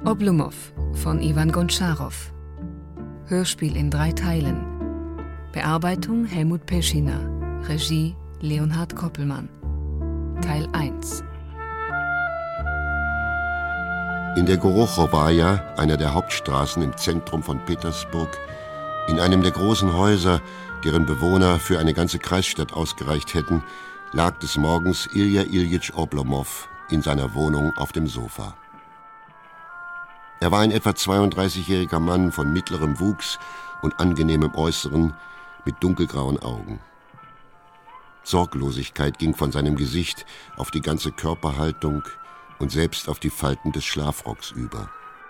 Oblomov von Iwan Gontscharow. Hörspiel in 3 Teilen. Bearbeitung Helmut Peschiner. Regie Leonhard Koppelmann. Teil 1. In der Gorochowaja, einer der Hauptstraßen im Zentrum von Petersburg, in einem der großen Häuser, deren Bewohner für eine ganze Kreisstadt ausgereicht hätten, lag des Morgens Ilja Iljitsch Oblomov in seiner Wohnung auf dem Sofa. Er war ein etwa 32-jähriger Mann von mittlerem Wuchs und angenehmem Äußeren mit dunkelgrauen Augen. Sorglosigkeit ging von seinem Gesicht auf die ganze Körperhaltung und selbst auf die Falten des Schlafrocks über.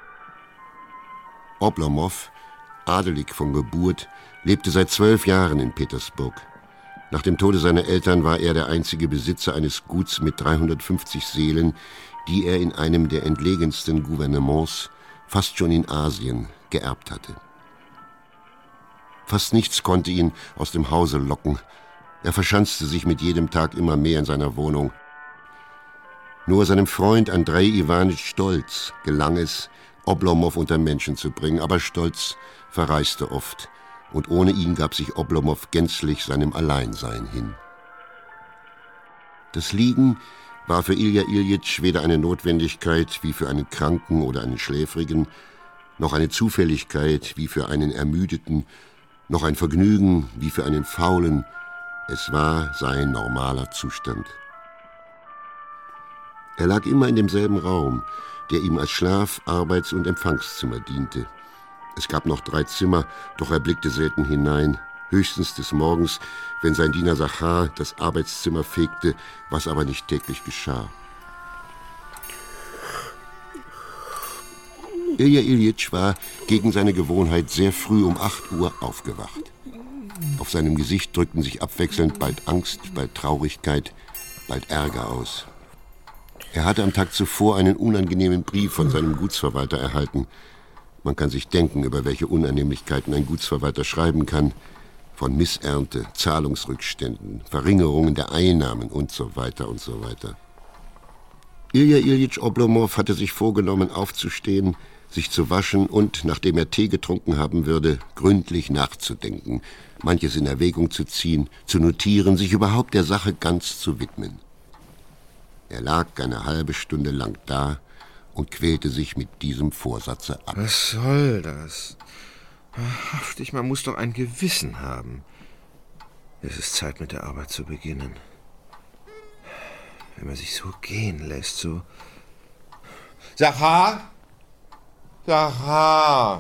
Oblomov, adelig von Geburt, lebte seit 12 Jahren in Petersburg. Nach dem Tode seiner Eltern war er der einzige Besitzer eines Guts mit 350 Seelen, die er in einem der entlegensten Gouvernements, fast schon in Asien, geerbt hatte. Fast nichts konnte ihn aus dem Hause locken. Er verschanzte sich mit jedem Tag immer mehr in seiner Wohnung. Nur seinem Freund Andrei Iwanitsch Stolz gelang es, Oblomov unter Menschen zu bringen, aber Stolz verreiste oft, und ohne ihn gab sich Oblomov gänzlich seinem Alleinsein hin. Das Liegen war für Ilja Iljitsch weder eine Notwendigkeit wie für einen Kranken oder einen Schläfrigen, noch eine Zufälligkeit wie für einen Ermüdeten, noch ein Vergnügen wie für einen Faulen. Es war sein normaler Zustand. Er lag immer in demselben Raum, der ihm als Schlaf-, Arbeits- und Empfangszimmer diente. Es gab noch 3 Zimmer, doch er blickte selten hinein, höchstens des Morgens, wenn sein Diener Sachar das Arbeitszimmer fegte, was aber nicht täglich geschah. Ilja Iljitsch war gegen seine Gewohnheit sehr früh um 8 Uhr aufgewacht. Auf seinem Gesicht drückten sich abwechselnd bald Angst, bald Traurigkeit, bald Ärger aus. Er hatte am Tag zuvor einen unangenehmen Brief von seinem Gutsverwalter erhalten. Man kann sich denken, über welche Unannehmlichkeiten ein Gutsverwalter schreiben kann. Von Missernte, Zahlungsrückständen, Verringerungen der Einnahmen und so weiter und so weiter. Ilja Iljitsch Oblomov hatte sich vorgenommen, aufzustehen, sich zu waschen und, nachdem er Tee getrunken haben würde, gründlich nachzudenken, manches in Erwägung zu ziehen, zu notieren, sich überhaupt der Sache ganz zu widmen. Er lag eine halbe Stunde lang da und quälte sich mit diesem Vorsatze ab. Was soll das? Wahrhaftig, man muss doch ein Gewissen haben. Es ist Zeit, mit der Arbeit zu beginnen. Wenn man sich so gehen lässt, so... Sachar! Sachar!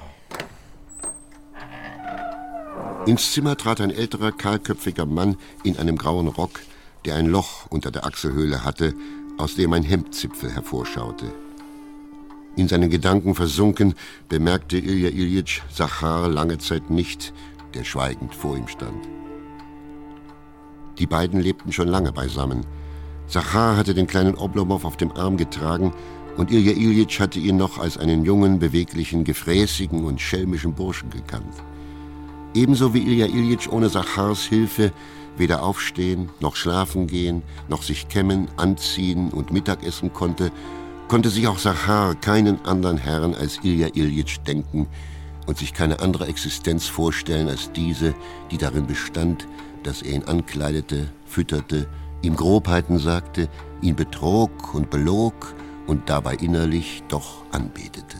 Ins Zimmer trat ein älterer, kahlköpfiger Mann in einem grauen Rock, der ein Loch unter der Achselhöhle hatte, aus dem ein Hemdzipfel hervorschaute. In seinen Gedanken versunken, bemerkte Ilja Iljitsch Sachar lange Zeit nicht, der schweigend vor ihm stand. Die beiden lebten schon lange beisammen. Sachar hatte den kleinen Oblomov auf dem Arm getragen und Ilja Iljitsch hatte ihn noch als einen jungen, beweglichen, gefräßigen und schelmischen Burschen gekannt. Ebenso wie Ilja Iljitsch ohne Sachars Hilfe weder aufstehen, noch schlafen gehen, noch sich kämmen, anziehen und Mittagessen konnte sich auch Sachar keinen anderen Herrn als Ilja Iljitsch denken und sich keine andere Existenz vorstellen als diese, die darin bestand, dass er ihn ankleidete, fütterte, ihm Grobheiten sagte, ihn betrog und belog und dabei innerlich doch anbetete.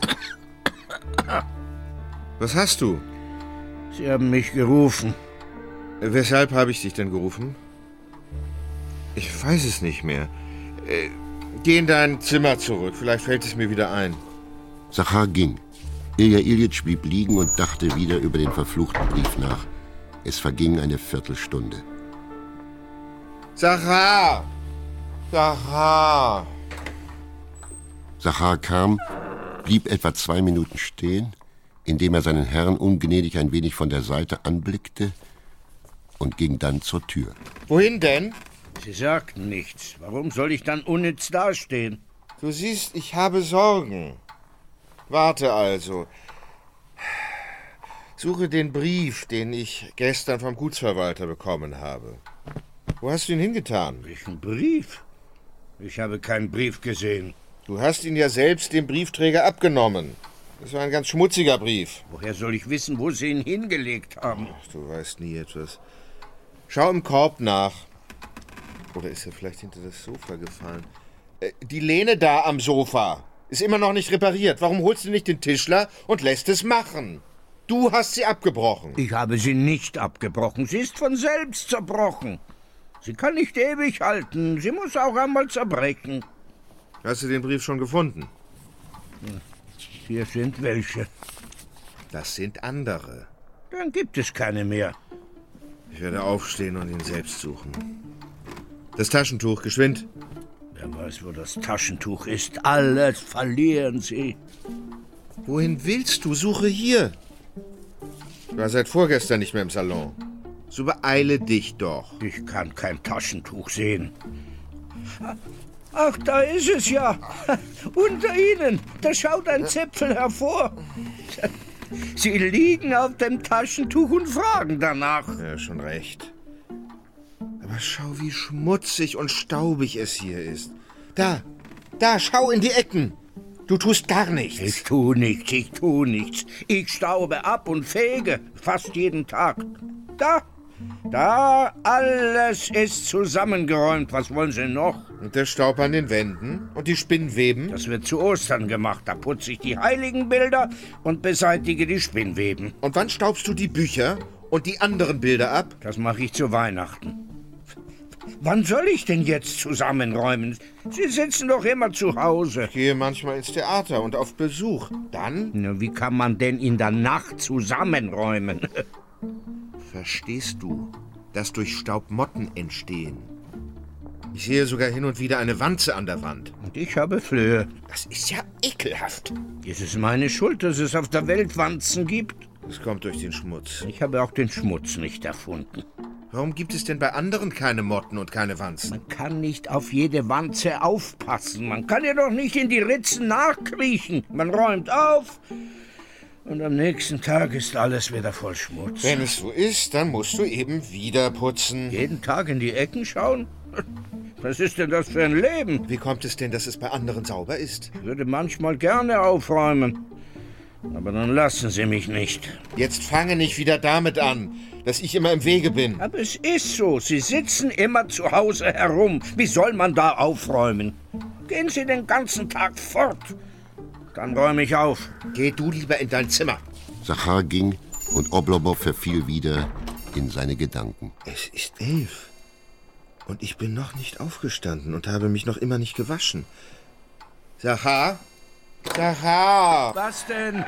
Was hast du? Sie haben mich gerufen. Weshalb habe ich dich denn gerufen? Ich weiß es nicht mehr. Geh in dein Zimmer zurück, vielleicht fällt es mir wieder ein. Sachar ging. Ilja Iljitsch blieb liegen und dachte wieder über den verfluchten Brief nach. Es verging eine Viertelstunde. Sachar! Sachar! Sachar kam, blieb etwa 2 Minuten stehen, indem er seinen Herrn ungnädig ein wenig von der Seite anblickte und ging dann zur Tür. Wohin denn? Sie sagten nichts. Warum soll ich dann unnütz dastehen? Du siehst, ich habe Sorgen. Warte also. Suche den Brief, den ich gestern vom Gutsverwalter bekommen habe. Wo hast du ihn hingetan? Welchen Brief? Ich habe keinen Brief gesehen. Du hast ihn ja selbst dem Briefträger abgenommen. Das war ein ganz schmutziger Brief. Woher soll ich wissen, wo Sie ihn hingelegt haben? Ach, du weißt nie etwas. Schau im Korb nach. Oder ist er vielleicht hinter das Sofa gefallen? Die Lehne da am Sofa ist immer noch nicht repariert. Warum holst du nicht den Tischler und lässt es machen? Du hast sie abgebrochen. Ich habe sie nicht abgebrochen. Sie ist von selbst zerbrochen. Sie kann nicht ewig halten. Sie muss auch einmal zerbrechen. Hast du den Brief schon gefunden? Hier sind welche. Das sind andere. Dann gibt es keine mehr. Ich werde aufstehen und ihn selbst suchen. Das Taschentuch, geschwind. Wer weiß, wo das Taschentuch ist. Alles verlieren Sie. Wohin willst du? Suche hier. Du warst seit vorgestern nicht mehr im Salon. So beeile dich doch. Ich kann kein Taschentuch sehen. Ach, da ist es ja. Unter Ihnen. Da schaut ein Zipfel hervor. Sie liegen auf dem Taschentuch und fragen danach. Ja, schon recht. Aber schau, wie schmutzig und staubig es hier ist. Da, schau in die Ecken. Du tust gar nichts. Ich tu nichts. Ich staube ab und fege fast jeden Tag. Da, alles ist zusammengeräumt. Was wollen Sie noch? Und der Staub an den Wänden und die Spinnweben? Das wird zu Ostern gemacht. Da putze ich die Heiligenbilder und beseitige die Spinnweben. Und wann staubst du die Bücher und die anderen Bilder ab? Das mache ich zu Weihnachten. Wann soll ich denn jetzt zusammenräumen? Sie sitzen doch immer zu Hause. Ich gehe manchmal ins Theater und auf Besuch. Dann? Na, wie kann man denn in der Nacht zusammenräumen? Verstehst du, dass durch Staub Motten entstehen? Ich sehe sogar hin und wieder eine Wanze an der Wand. Und ich habe Flöhe. Das ist ja ekelhaft. Ist es meine Schuld, dass es auf der Welt Wanzen gibt? Das kommt durch den Schmutz. Ich habe auch den Schmutz nicht erfunden. Warum gibt es denn bei anderen keine Motten und keine Wanzen? Man kann nicht auf jede Wanze aufpassen. Man kann ja doch nicht in die Ritzen nachkriechen. Man räumt auf und am nächsten Tag ist alles wieder voll Schmutz. Wenn es so ist, dann musst du eben wieder putzen. Jeden Tag in die Ecken schauen? Was ist denn das für ein Leben? Wie kommt es denn, dass es bei anderen sauber ist? Ich würde manchmal gerne aufräumen. Aber dann lassen Sie mich nicht. Jetzt fange nicht wieder damit an, dass ich immer im Wege bin. Aber es ist so. Sie sitzen immer zu Hause herum. Wie soll man da aufräumen? Gehen Sie den ganzen Tag fort. Dann räume ich auf. Geh du lieber in dein Zimmer. Zachar ging und Oblobow verfiel wieder in seine Gedanken. Es ist 11. Und ich bin noch nicht aufgestanden und habe mich noch immer nicht gewaschen. Zachar? Zachar! Was denn?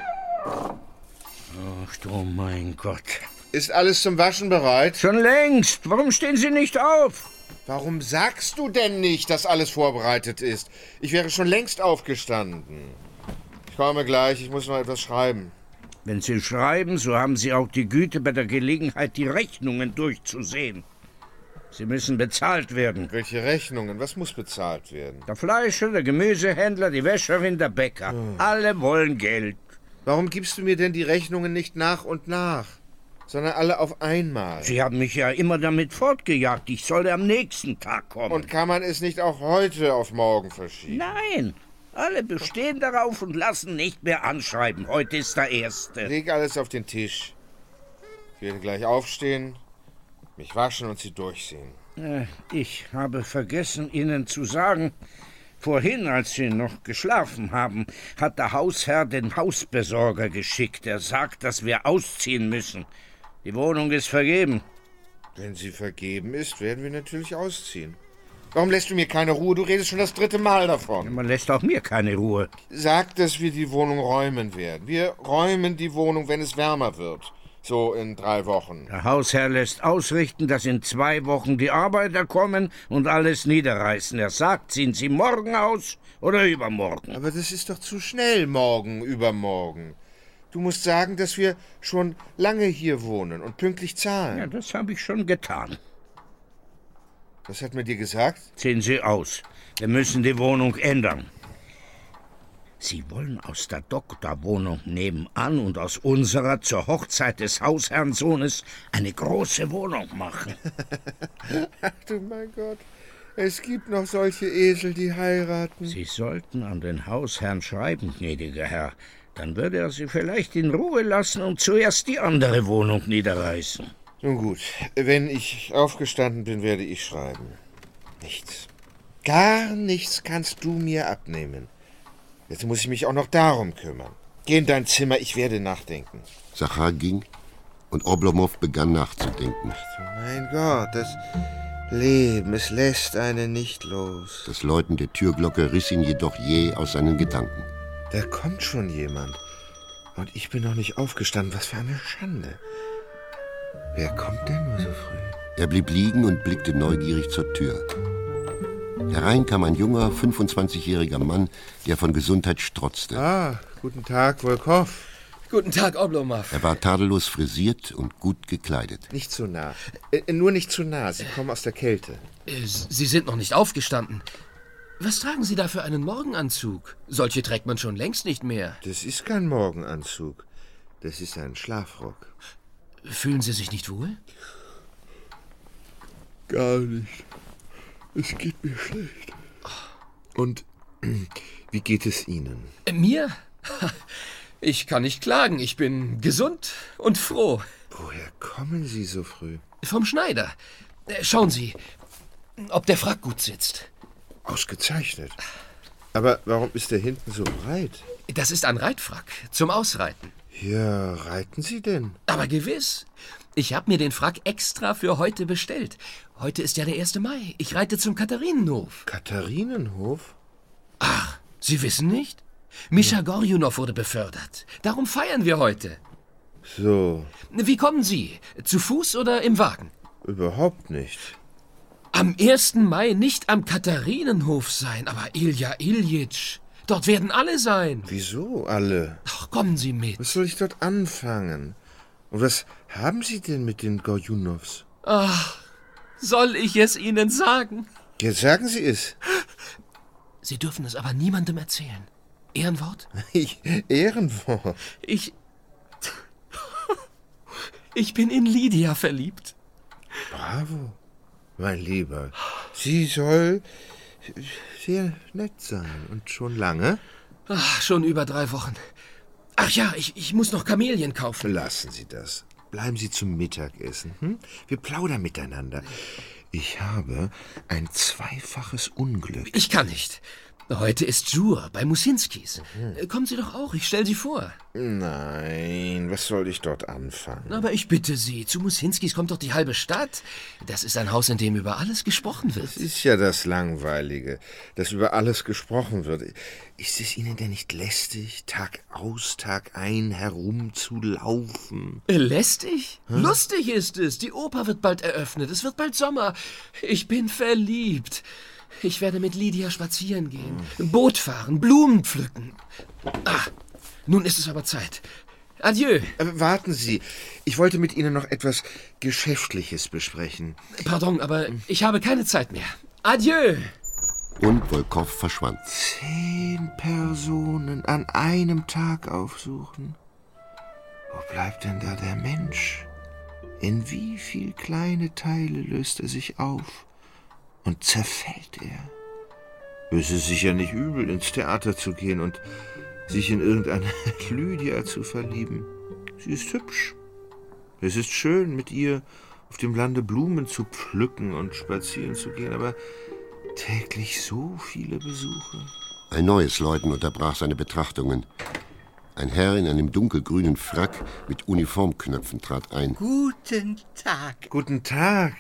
Ach du mein Gott. Ist alles zum Waschen bereit? Schon längst. Warum stehen Sie nicht auf? Warum sagst du denn nicht, dass alles vorbereitet ist? Ich wäre schon längst aufgestanden. Ich komme gleich, ich muss noch etwas schreiben. Wenn Sie schreiben, so haben Sie auch die Güte, bei der Gelegenheit die Rechnungen durchzusehen. Sie müssen bezahlt werden. Welche Rechnungen? Was muss bezahlt werden? Der Fleischer, der Gemüsehändler, die Wäscherin, der Bäcker. Alle wollen Geld. Warum gibst du mir denn die Rechnungen nicht nach und nach, sondern alle auf einmal? Sie haben mich ja immer damit fortgejagt. Ich solle am nächsten Tag kommen. Und kann man es nicht auch heute auf morgen verschieben? Nein, alle bestehen darauf und lassen nicht mehr anschreiben. Heute ist der 1. Leg alles auf den Tisch. Ich werde gleich aufstehen, mich waschen und sie durchsehen. Ich habe vergessen, Ihnen zu sagen, vorhin, als Sie noch geschlafen haben, hat der Hausherr den Hausbesorger geschickt. Er sagt, dass wir ausziehen müssen. Die Wohnung ist vergeben. Wenn sie vergeben ist, werden wir natürlich ausziehen. Warum lässt du mir keine Ruhe? Du redest schon das 3. Mal davon. Man lässt auch mir keine Ruhe. Sag, dass wir die Wohnung räumen werden. Wir räumen die Wohnung, wenn es wärmer wird. So in 3 Wochen. Der Hausherr lässt ausrichten, dass in 2 Wochen die Arbeiter kommen und alles niederreißen. Er sagt, ziehen Sie morgen aus oder übermorgen. Aber das ist doch zu schnell, morgen, übermorgen. Du musst sagen, dass wir schon lange hier wohnen und pünktlich zahlen. Ja, das habe ich schon getan. Was hat man dir gesagt? Ziehen Sie aus. Wir müssen die Wohnung ändern. Sie wollen aus der Doktorwohnung nebenan und aus unserer zur Hochzeit des Hausherrnsohnes eine große Wohnung machen. Ach du mein Gott. Es gibt noch solche Esel, die heiraten. Sie sollten an den Hausherrn schreiben, gnädiger Herr. Dann würde er Sie vielleicht in Ruhe lassen und zuerst die andere Wohnung niederreißen. Nun gut, wenn ich aufgestanden bin, werde ich schreiben. Nichts. Gar nichts kannst du mir abnehmen. Jetzt muss ich mich auch noch darum kümmern. Geh in dein Zimmer, ich werde nachdenken. Zachar ging und Oblomov begann nachzudenken. Mein Gott, das Leben, es lässt einen nicht los. Das Läuten der Türglocke riss ihn jedoch jäh aus seinen Gedanken. Da kommt schon jemand. Und ich bin noch nicht aufgestanden. Was für eine Schande. Wer kommt denn nur so früh? Er blieb liegen und blickte neugierig zur Tür. Herein kam ein junger, 25-jähriger Mann, der von Gesundheit strotzte. Ah, guten Tag, Volkow. Guten Tag, Oblomov. Er war tadellos frisiert und gut gekleidet. Nicht zu nah. Nur nicht zu nah. Sie kommen aus der Kälte. Sie sind noch nicht aufgestanden. Was tragen Sie da für einen Morgenanzug? Solche trägt man schon längst nicht mehr. Das ist kein Morgenanzug. Das ist ein Schlafrock. Fühlen Sie sich nicht wohl? Gar nicht. Es geht mir schlecht. Und wie geht es Ihnen? Mir? Ich kann nicht klagen. Ich bin gesund und froh. Woher kommen Sie so früh? Vom Schneider. Schauen Sie, ob der Frack gut sitzt. Ausgezeichnet. Aber warum ist der hinten so breit? Das ist ein Reitfrack zum Ausreiten. Ja, reiten Sie denn? Aber gewiss. Ich habe mir den Frack extra für heute bestellt. Heute ist ja der 1. Mai. Ich reite zum Katharinenhof. Katharinenhof? Ach, Sie wissen nicht? Mischa Gorjunow wurde befördert. Darum feiern wir heute. So. Wie kommen Sie? Zu Fuß oder im Wagen? Überhaupt nicht. Am 1. Mai nicht am Katharinenhof sein, aber Ilja Iljitsch. Dort werden alle sein. Wieso alle? Ach, kommen Sie mit. Was soll ich dort anfangen? Und was haben Sie denn mit den Gorjunows? Ach, soll ich es Ihnen sagen? Jetzt sagen Sie es. Sie dürfen es aber niemandem erzählen. Ehrenwort? Ehrenwort. Ich bin in Lydia verliebt. Bravo, mein Lieber. Sie soll sehr nett sein. Und schon lange? Ach, schon über 3 Wochen. Ach ja, ich muss noch Kamelien kaufen. Lassen Sie das. Bleiben Sie zum Mittagessen. Hm? Wir plaudern miteinander. Ich habe ein zweifaches Unglück. Ich kann nicht. Heute ist Jour bei Musinskis. Kommen Sie doch auch, ich stelle Sie vor. Nein, was soll ich dort anfangen? Aber ich bitte Sie, zu Musinskis kommt doch die halbe Stadt. Das ist ein Haus, in dem über alles gesprochen wird. Das ist ja das Langweilige, dass über alles gesprochen wird. Ist es Ihnen denn nicht lästig, Tag aus, Tag ein herumzulaufen? Lästig? Lustig ist es. Die Oper wird bald eröffnet. Es wird bald Sommer. Ich bin verliebt. Ich werde mit Lydia spazieren gehen, Boot fahren, Blumen pflücken. Ach, nun ist es aber Zeit. Adieu. Warten Sie, ich wollte mit Ihnen noch etwas Geschäftliches besprechen. Pardon, aber ich habe keine Zeit mehr. Adieu. Und Volkow verschwand. 10 Personen an einem Tag aufsuchen. Wo bleibt denn da der Mensch? In wie viel kleine Teile löst er sich auf? Und zerfällt er? Es ist sicher nicht übel, ins Theater zu gehen und sich in irgendeine Lydia zu verlieben. Sie ist hübsch. Es ist schön, mit ihr auf dem Lande Blumen zu pflücken und spazieren zu gehen, aber täglich so viele Besuche. Ein neues Läuten unterbrach seine Betrachtungen. Ein Herr in einem dunkelgrünen Frack mit Uniformknöpfen trat ein. Guten Tag. Guten Tag.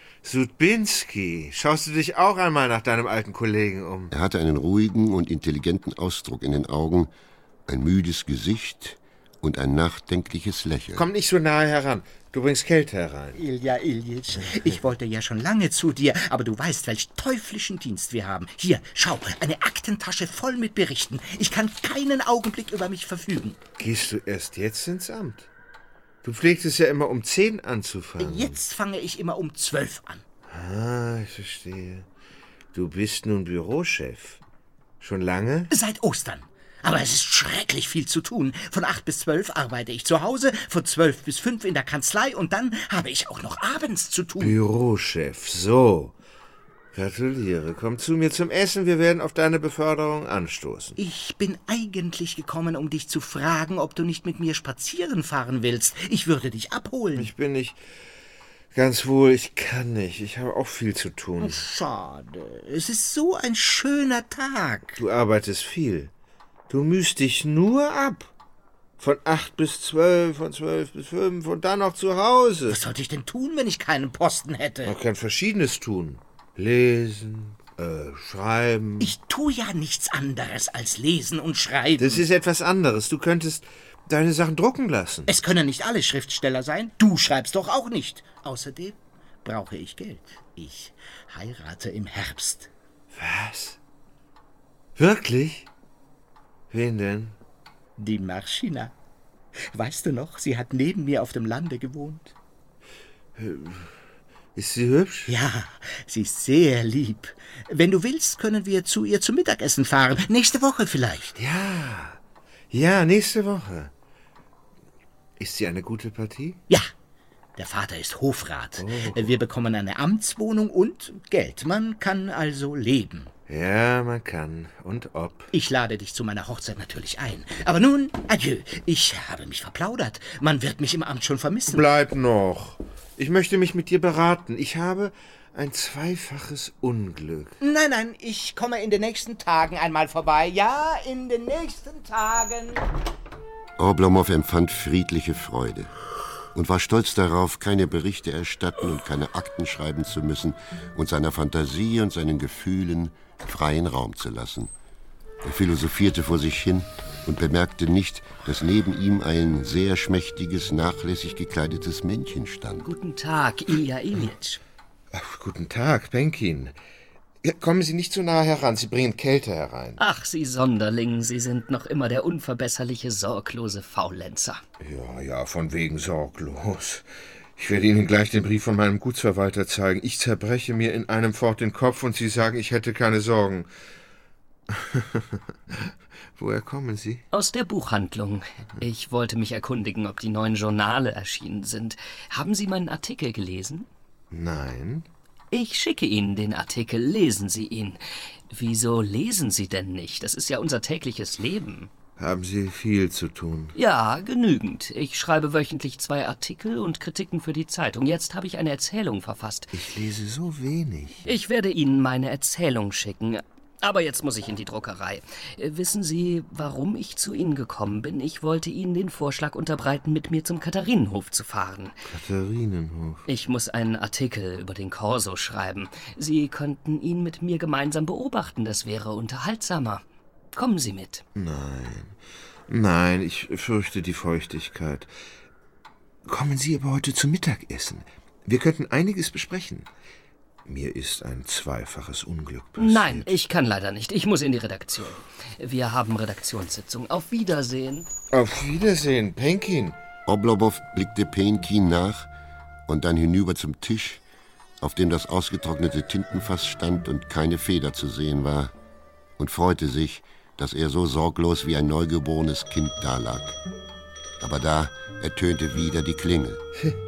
Sudbinski, schaust du dich auch einmal nach deinem alten Kollegen um? Er hatte einen ruhigen und intelligenten Ausdruck in den Augen, ein müdes Gesicht und ein nachdenkliches Lächeln. Komm nicht so nahe heran, du bringst Kälte herein. Ilja Iljitsch, ich wollte ja schon lange zu dir, aber du weißt, welch teuflischen Dienst wir haben. Hier, schau, eine Aktentasche voll mit Berichten. Ich kann keinen Augenblick über mich verfügen. Gehst du erst jetzt ins Amt? Du pflegst ja immer um 10 anzufangen. Jetzt fange ich immer um 12 an. Ah, ich verstehe. Du bist nun Bürochef. Schon lange? Seit Ostern. Aber es ist schrecklich viel zu tun. Von 8 bis 12 arbeite ich zu Hause, von 12 bis 5 in der Kanzlei und dann habe ich auch noch abends zu tun. Bürochef, so. Gratuliere. Komm zu mir zum Essen, wir werden auf deine Beförderung anstoßen. Ich bin eigentlich gekommen, um dich zu fragen, ob du nicht mit mir spazieren fahren willst. Ich würde dich abholen. Ich bin nicht ganz wohl, ich kann nicht. Ich habe auch viel zu tun. Schade. Es ist so ein schöner Tag. Du arbeitest viel. Du mühst dich nur ab. Von 8 bis 12, von 12 bis 5 und dann noch zu Hause. Was sollte ich denn tun, wenn ich keinen Posten hätte? Man kann Verschiedenes tun. Lesen, schreiben. Ich tue ja nichts anderes als lesen und schreiben. Das ist etwas anderes. Du könntest deine Sachen drucken lassen. Es können nicht alle Schriftsteller sein. Du schreibst doch auch nicht. Außerdem brauche ich Geld. Ich heirate im Herbst. Was? Wirklich? Wen denn? Die Marschina. Weißt du noch, sie hat neben mir auf dem Lande gewohnt. Ist sie hübsch? Ja, sie ist sehr lieb. Wenn du willst, können wir zu ihr zum Mittagessen fahren. Nächste Woche vielleicht. Ja, nächste Woche. Ist sie eine gute Partie? Ja, der Vater ist Hofrat. Wir bekommen eine Amtswohnung und Geld. Man kann also leben. Ja, man kann. Und ob. Ich lade dich zu meiner Hochzeit natürlich ein. Aber nun, adieu. Ich habe mich verplaudert. Man wird mich im Amt schon vermissen. Bleib noch. Ich möchte mich mit dir beraten. Ich habe ein zweifaches Unglück. Nein, ich komme in den nächsten Tagen einmal vorbei. Ja, in den nächsten Tagen. Oblomov empfand friedliche Freude und war stolz darauf, keine Berichte erstatten und keine Akten schreiben zu müssen und seiner Fantasie und seinen Gefühlen freien Raum zu lassen. Er philosophierte vor sich hin und bemerkte nicht, dass neben ihm ein sehr schmächtiges, nachlässig gekleidetes Männchen stand. Guten Tag, Ilja Iljitsch. Guten Tag, Penkin. Kommen Sie nicht zu nahe heran, Sie bringen Kälte herein. Ach, Sie Sonderling, Sie sind noch immer der unverbesserliche, sorglose Faulenzer. Ja, von wegen sorglos. Ich werde Ihnen gleich den Brief von meinem Gutsverwalter zeigen. Ich zerbreche mir in einem Fort den Kopf und Sie sagen, ich hätte keine Sorgen. Woher kommen Sie? Aus der Buchhandlung. Ich wollte mich erkundigen, ob die neuen Journale erschienen sind. Haben Sie meinen Artikel gelesen? Nein. Ich schicke Ihnen den Artikel, lesen Sie ihn. Wieso lesen Sie denn nicht? Das ist ja unser tägliches Leben. Haben Sie viel zu tun? Ja, genügend. Ich schreibe wöchentlich 2 Artikel und Kritiken für die Zeitung. Jetzt habe ich eine Erzählung verfasst. Ich lese so wenig. Ich werde Ihnen meine Erzählung schicken. Aber jetzt muss ich in die Druckerei. Wissen Sie, warum ich zu Ihnen gekommen bin? Ich wollte Ihnen den Vorschlag unterbreiten, mit mir zum Katharinenhof zu fahren. Katharinenhof? Ich muss einen Artikel über den Korso schreiben. Sie könnten ihn mit mir gemeinsam beobachten. Das wäre unterhaltsamer. Kommen Sie mit. Nein, ich fürchte die Feuchtigkeit. Kommen Sie aber heute zum Mittagessen. Wir könnten einiges besprechen. Mir ist ein zweifaches Unglück passiert. Nein, ich kann leider nicht. Ich muss in die Redaktion. Wir haben Redaktionssitzung. Auf Wiedersehen. Auf Wiedersehen, Penkin. Oblomov blickte Penkin nach und dann hinüber zum Tisch, auf dem das ausgetrocknete Tintenfass stand und keine Feder zu sehen war, und freute sich, dass er so sorglos wie ein neugeborenes Kind dalag. Aber da ertönte wieder die Klingel.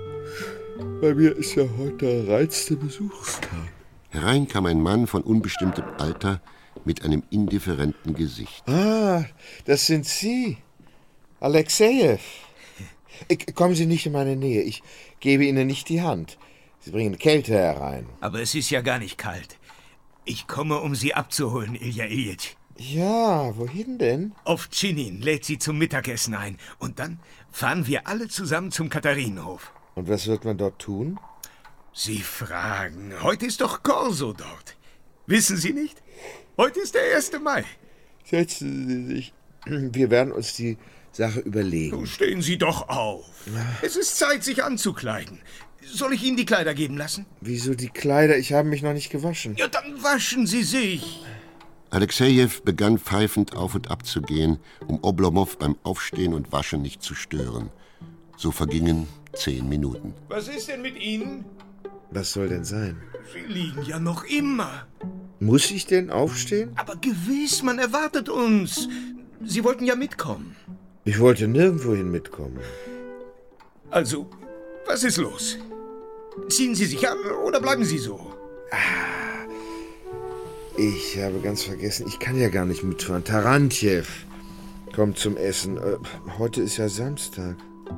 Bei mir ist ja heute der reizste Besuchstag. Herein kam ein Mann von unbestimmtem Alter mit einem indifferenten Gesicht. Ah, das sind Sie. Alexejew. Kommen Sie nicht in meine Nähe. Ich gebe Ihnen nicht die Hand. Sie bringen Kälte herein. Aber es ist ja gar nicht kalt. Ich komme, um Sie abzuholen, Ilja Iljitsch. Ja, wohin denn? Auf Chinin lädt Sie zum Mittagessen ein. Und dann fahren wir alle zusammen zum Katharinenhof. Und was wird man dort tun? Sie fragen. Heute ist doch Korso dort. Wissen Sie nicht? Heute ist der 1. Mai. Setzen Sie sich. Wir werden uns die Sache überlegen. Nun stehen Sie doch auf. Es ist Zeit, sich anzukleiden. Soll ich Ihnen die Kleider geben lassen? Wieso die Kleider? Ich habe mich noch nicht gewaschen. Ja, dann waschen Sie sich. Alexejew begann pfeifend auf und ab zu gehen, um Oblomov beim Aufstehen und Waschen nicht zu stören. So vergingen 10 Minuten. Was ist denn mit Ihnen? Was soll denn sein? Sie liegen ja noch immer. Muss ich denn aufstehen? Aber gewiss, man erwartet uns. Sie wollten ja mitkommen. Ich wollte nirgendwohin mitkommen. Also, was ist los? Ziehen Sie sich an oder bleiben Sie so? Ich habe ganz vergessen, ich kann ja gar nicht mitfahren. Tarantjew kommt zum Essen. Heute ist ja Samstag.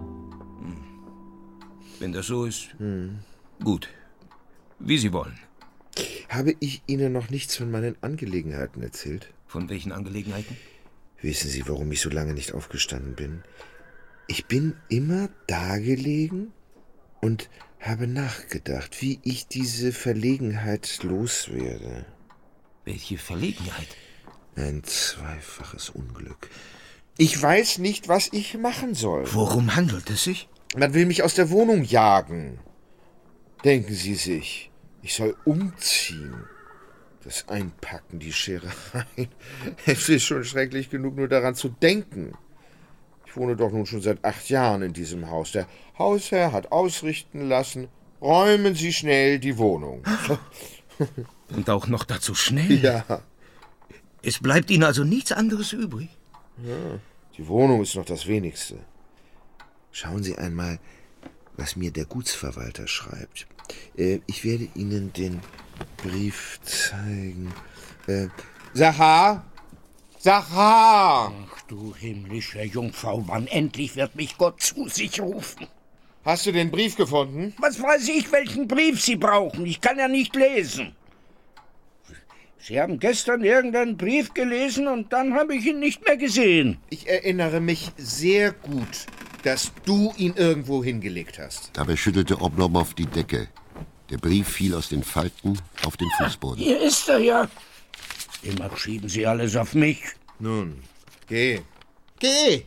Wenn das so ist, gut. Wie Sie wollen. Habe ich Ihnen noch nichts von meinen Angelegenheiten erzählt? Von welchen Angelegenheiten? Wissen Sie, warum ich so lange nicht aufgestanden bin? Ich bin immer dagelegen und habe nachgedacht, wie ich diese Verlegenheit loswerde. Welche Verlegenheit? Ein zweifaches Unglück. Ich weiß nicht, was ich machen soll. Worum handelt es sich? Man will mich aus der Wohnung jagen. Denken Sie sich, ich soll umziehen. Das Einpacken, die Scherereien. Es ist schon schrecklich genug, nur daran zu denken. Ich wohne doch nun schon seit 8 Jahren in diesem Haus. Der Hausherr hat ausrichten lassen, räumen Sie schnell die Wohnung. Und auch noch dazu schnell? Ja. Es bleibt Ihnen also nichts anderes übrig? Ja, die Wohnung ist noch das Wenigste. Schauen Sie einmal, was mir der Gutsverwalter schreibt. Ich werde Ihnen den Brief zeigen. Sachar! Sachar! Ach du himmlische Jungfrau, wann endlich wird mich Gott zu sich rufen? Hast du den Brief gefunden? Was weiß ich, welchen Brief Sie brauchen? Ich kann ja nicht lesen. Sie haben gestern irgendeinen Brief gelesen und dann habe ich ihn nicht mehr gesehen. Ich erinnere mich sehr gut, dass du ihn irgendwo hingelegt hast. Dabei schüttelte Oblomov die Decke. Der Brief fiel aus den Falten auf den Fußboden. Hier ist er ja. Immer schieben Sie alles auf mich. Nun, geh. Geh!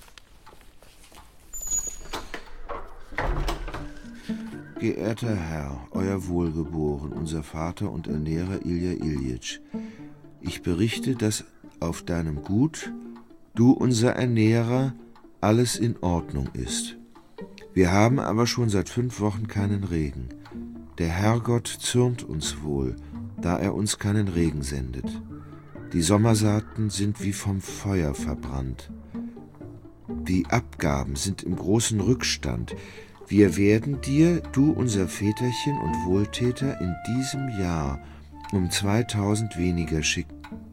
Geehrter Herr, euer Wohlgeboren, unser Vater und Ernährer Ilja Iljitsch, ich berichte, dass auf deinem Gut, du unser Ernährer, alles in Ordnung ist. Wir haben aber schon seit 5 Wochen keinen Regen. Der Herrgott zürnt uns wohl, da er uns keinen Regen sendet. Die Sommersaaten sind wie vom Feuer verbrannt. Die Abgaben sind im großen Rückstand. Wir werden dir, du unser Väterchen und Wohltäter, in diesem Jahr um 2000 weniger schicken.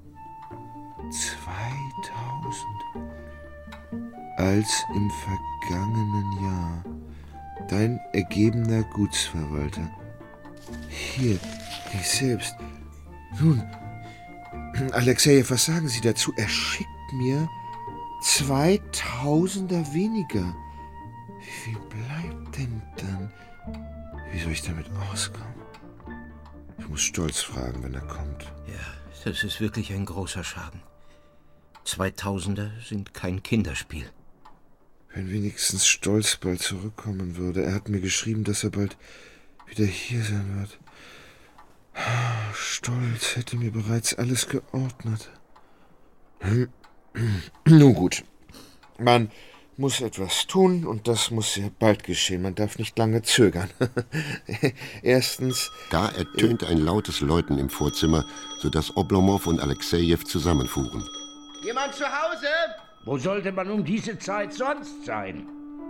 2000? Als im vergangenen Jahr. Dein ergebener Gutsverwalter. Hier, ich selbst. Nun, Alexejew, was sagen Sie dazu? Er schickt mir 2000er weniger. Wie viel bleibt denn dann? Wie soll ich damit auskommen? Ich muss Stolz fragen, wenn er kommt. Ja, das ist wirklich ein großer Schaden. 2000er sind kein Kinderspiel. Wenn wenigstens Stolz bald zurückkommen würde. Er hat mir geschrieben, dass er bald wieder hier sein wird. Stolz hätte mir bereits alles geordnet. Nun gut. Man muss etwas tun und das muss sehr bald geschehen. Man darf nicht lange zögern. Erstens... Da ertönte ein lautes Läuten im Vorzimmer, sodass Oblomov und Alexejew zusammenfuhren. Jemand zu Hause? Wo sollte man um diese Zeit sonst sein?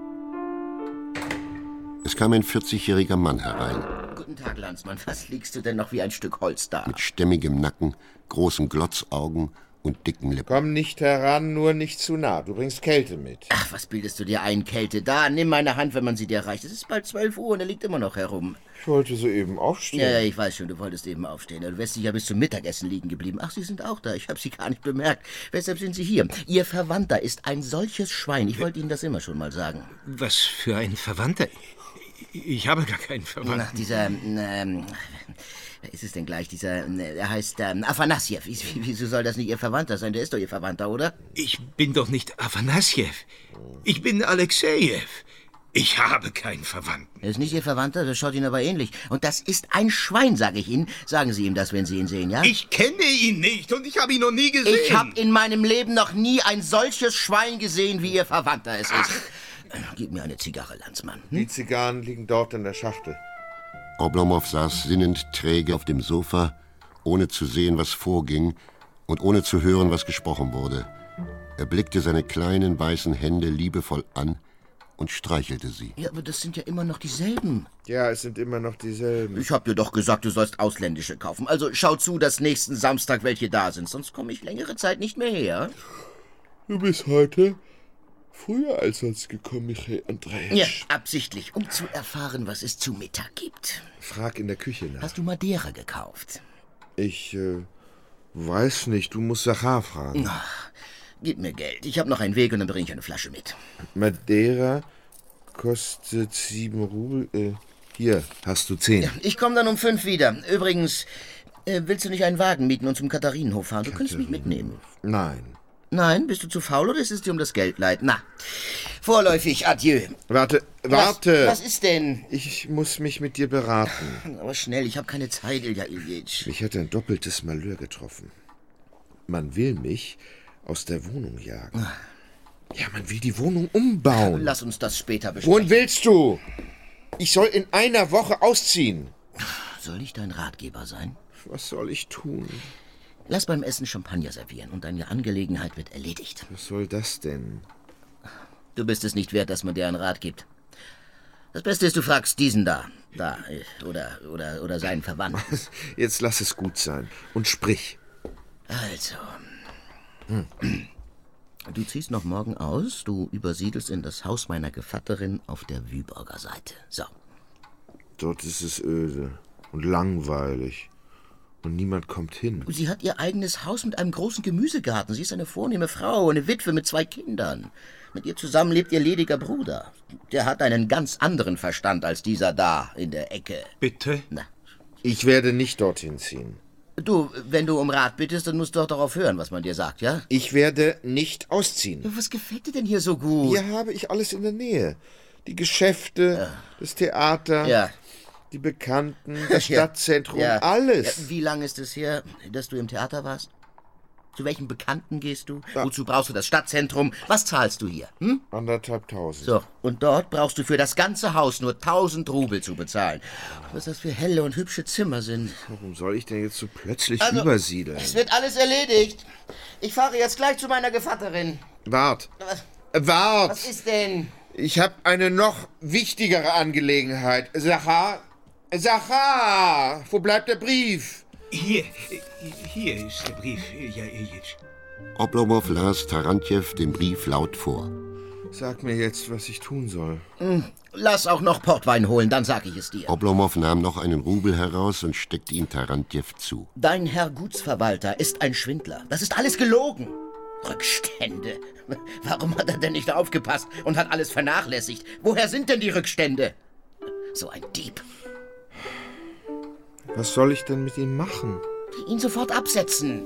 Es kam ein 40-jähriger Mann herein. Guten Tag, Landsmann. Was liegst du denn noch wie ein Stück Holz da? Mit stämmigem Nacken, großen Glotzaugen und dicken Lippen. Komm nicht heran, nur nicht zu nah. Du bringst Kälte mit. Ach, was bildest du dir ein, Kälte? Da, nimm meine Hand, wenn man sie dir reicht. Es ist bald 12 Uhr und er liegt immer noch herum. Ich wollte soeben aufstehen. Ja, ich weiß schon, du wolltest eben aufstehen. Du wärst sicher bis zum Mittagessen liegen geblieben. Ach, Sie sind auch da. Ich habe Sie gar nicht bemerkt. Weshalb sind Sie hier? Ihr Verwandter ist ein solches Schwein. Ich wollte Ihnen das immer schon mal sagen. Was für ein Verwandter? Ich habe gar keinen Verwandten. Ach, dieser, wer ist es denn gleich? Er heißt Afanassjew. Wieso soll das nicht Ihr Verwandter sein? Der ist doch Ihr Verwandter, oder? Ich bin doch nicht Afanassjew. Ich bin Alexejew. Ich habe keinen Verwandten. Er ist nicht Ihr Verwandter, das schaut Ihnen aber ähnlich. Und das ist ein Schwein, sage ich Ihnen. Sagen Sie ihm das, wenn Sie ihn sehen, ja? Ich kenne ihn nicht und ich habe ihn noch nie gesehen. Ich habe in meinem Leben noch nie ein solches Schwein gesehen, wie Ihr Verwandter es ist. Gib mir eine Zigarre, Landsmann. Die Zigarren liegen dort in der Schachtel. Oblomov saß sinnend träge auf dem Sofa, ohne zu sehen, was vorging und ohne zu hören, was gesprochen wurde. Er blickte seine kleinen weißen Hände liebevoll an und streichelte sie. Ja, aber das sind ja immer noch dieselben. Ja, es sind immer noch dieselben. Ich hab dir doch gesagt, du sollst ausländische kaufen. Also schau zu, dass nächsten Samstag welche da sind, sonst komme ich längere Zeit nicht mehr her. Du bist heute früher als sonst gekommen, Michael Andrejitsch. Ja, absichtlich, um zu erfahren, was es zu Mittag gibt. Frag in der Küche nach. Hast du Madeira gekauft? Ich, weiß nicht. Du musst Sachar fragen. Ach, gib mir Geld. Ich habe noch einen Weg und dann bringe ich eine Flasche mit. Madeira kostet 7 Rubel. Hier, hast du 10. Ich komme dann um 5 wieder. Übrigens, willst du nicht einen Wagen mieten und zum Katharinenhof fahren? Du könntest mich mitnehmen. Nein. Nein, bist du zu faul oder ist es dir um das Geld leid? Na, vorläufig adieu. Warte. Was ist denn? Ich muss mich mit dir beraten. Aber schnell, ich habe keine Zeit, Ilja Iljitsch. Mich hat ein doppeltes Malheur getroffen. Man will mich aus der Wohnung jagen. Ja, man will die Wohnung umbauen. Lass uns das später besprechen. Wohin willst du? Ich soll in einer Woche ausziehen. Soll ich dein Ratgeber sein? Was soll ich tun? Lass beim Essen Champagner servieren und deine Angelegenheit wird erledigt. Was soll das denn? Du bist es nicht wert, dass man dir einen Rat gibt. Das Beste ist, du fragst diesen da oder seinen Verwandten. Jetzt lass es gut sein und sprich. Also, du ziehst noch morgen aus, du übersiedelst in das Haus meiner Gevatterin auf der Wyborger Seite. So. Dort ist es öde und langweilig. Und niemand kommt hin. Sie hat ihr eigenes Haus mit einem großen Gemüsegarten. Sie ist eine vornehme Frau, eine Witwe mit 2 Kindern. Mit ihr zusammen lebt ihr lediger Bruder. Der hat einen ganz anderen Verstand als dieser da in der Ecke. Bitte? Na. Ich werde nicht dorthin ziehen. Du, wenn du um Rat bittest, dann musst du doch darauf hören, was man dir sagt, ja? Ich werde nicht ausziehen. Was gefällt dir denn hier so gut? Hier habe ich alles in der Nähe. Die Geschäfte, das Theater, Ja. die Bekannten, das Ja. Stadtzentrum, Ja. alles. Ja, wie lange ist es her, dass du im Theater warst? Zu welchen Bekannten gehst du? Ja. Wozu brauchst du das Stadtzentrum? Was zahlst du hier? 1.500. So, und dort brauchst du für das ganze Haus nur 1000 Rubel zu bezahlen. Was das für helle und hübsche Zimmer sind. Warum soll ich denn jetzt so plötzlich Also, übersiedeln? Es wird alles erledigt. Ich fahre jetzt gleich zu meiner Gevatterin. Wart. Was Wart. ist denn? Ich habe eine noch wichtigere Angelegenheit. Sachar, wo bleibt der Brief? Hier ist der Brief, Ilja Iljitsch. Oblomow las Tarantjew den Brief laut vor. Sag mir jetzt, was ich tun soll. Lass auch noch Portwein holen, dann sag ich es dir. Oblomow nahm noch einen Rubel heraus und steckte ihn Tarantjew zu. Dein Herr Gutsverwalter ist ein Schwindler. Das ist alles gelogen. Rückstände. Warum hat er denn nicht aufgepasst und hat alles vernachlässigt? Woher sind denn die Rückstände? So ein Dieb. Was soll ich denn mit ihm machen? Ihn sofort absetzen.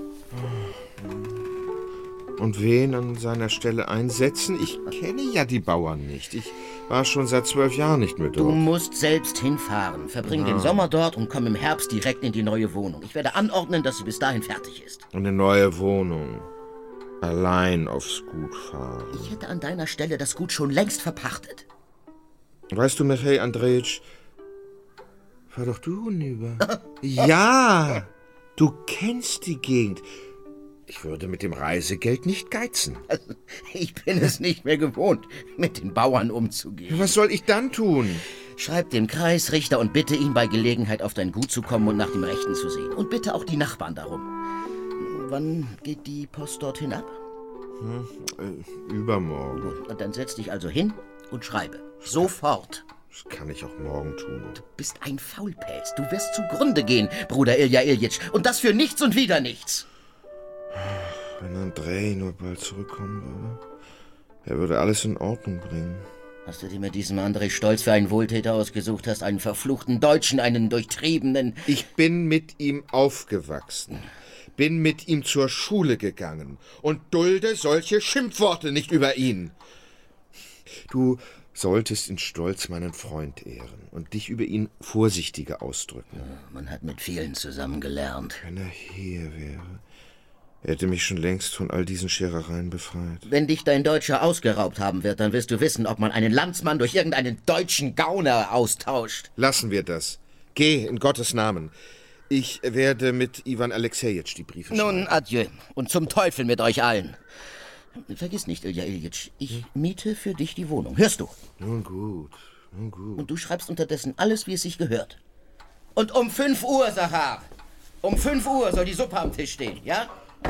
Und wen an seiner Stelle einsetzen? Ich kenne ja die Bauern nicht. Ich war schon seit 12 Jahren nicht mehr Du dort. musst selbst hinfahren. Verbring den Sommer dort und komm im Herbst direkt in die neue Wohnung. Ich werde anordnen, dass sie bis dahin fertig ist. Eine neue Wohnung. Allein aufs Gut fahren. Ich hätte an deiner Stelle das Gut schon längst verpachtet. Weißt du, Michael Andrejitsch, fahr doch du hinüber. Ja, du kennst die Gegend. Ich würde mit dem Reisegeld nicht geizen. Ich bin es nicht mehr gewohnt, mit den Bauern umzugehen. Was soll ich dann tun? Schreib dem Kreisrichter und bitte ihn bei Gelegenheit auf dein Gut zu kommen und nach dem Rechten zu sehen. Und bitte auch die Nachbarn darum. Wann geht die Post dorthin ab? Übermorgen. Gut, dann setz dich also hin und schreibe. Sofort. Das kann ich auch morgen tun. Du bist ein Faulpelz. Du wirst zugrunde gehen, Bruder Ilja Iljitsch. Und das für nichts und wieder nichts. Wenn Andrei nur bald zurückkommen würde, er würde alles in Ordnung bringen. Hast du dir mit diesem André Stolz für einen Wohltäter ausgesucht hast? Einen verfluchten Deutschen, einen durchtriebenen... Ich bin mit ihm aufgewachsen, bin mit ihm zur Schule gegangen und dulde solche Schimpfworte nicht über ihn. Du solltest in Stolz meinen Freund ehren und dich über ihn vorsichtiger ausdrücken. Man hat mit vielen zusammen gelernt. Wenn er hier wäre, er hätte mich schon längst von all diesen Scherereien befreit. Wenn dich dein Deutscher ausgeraubt haben wird, dann wirst du wissen, ob man einen Landsmann durch irgendeinen deutschen Gauner austauscht. Lassen wir das. Geh, in Gottes Namen. Ich werde mit Iwan Alexejitsch die Briefe schreiben. Nun, adieu. Und zum Teufel mit euch allen. Vergiss nicht, Ilja Iljitsch, ich miete für dich die Wohnung. Hörst du? Nun gut. Und du schreibst unterdessen alles, wie es sich gehört. Und um 5 Uhr, Sahar. Um 5 Uhr soll die Suppe am Tisch stehen, ja?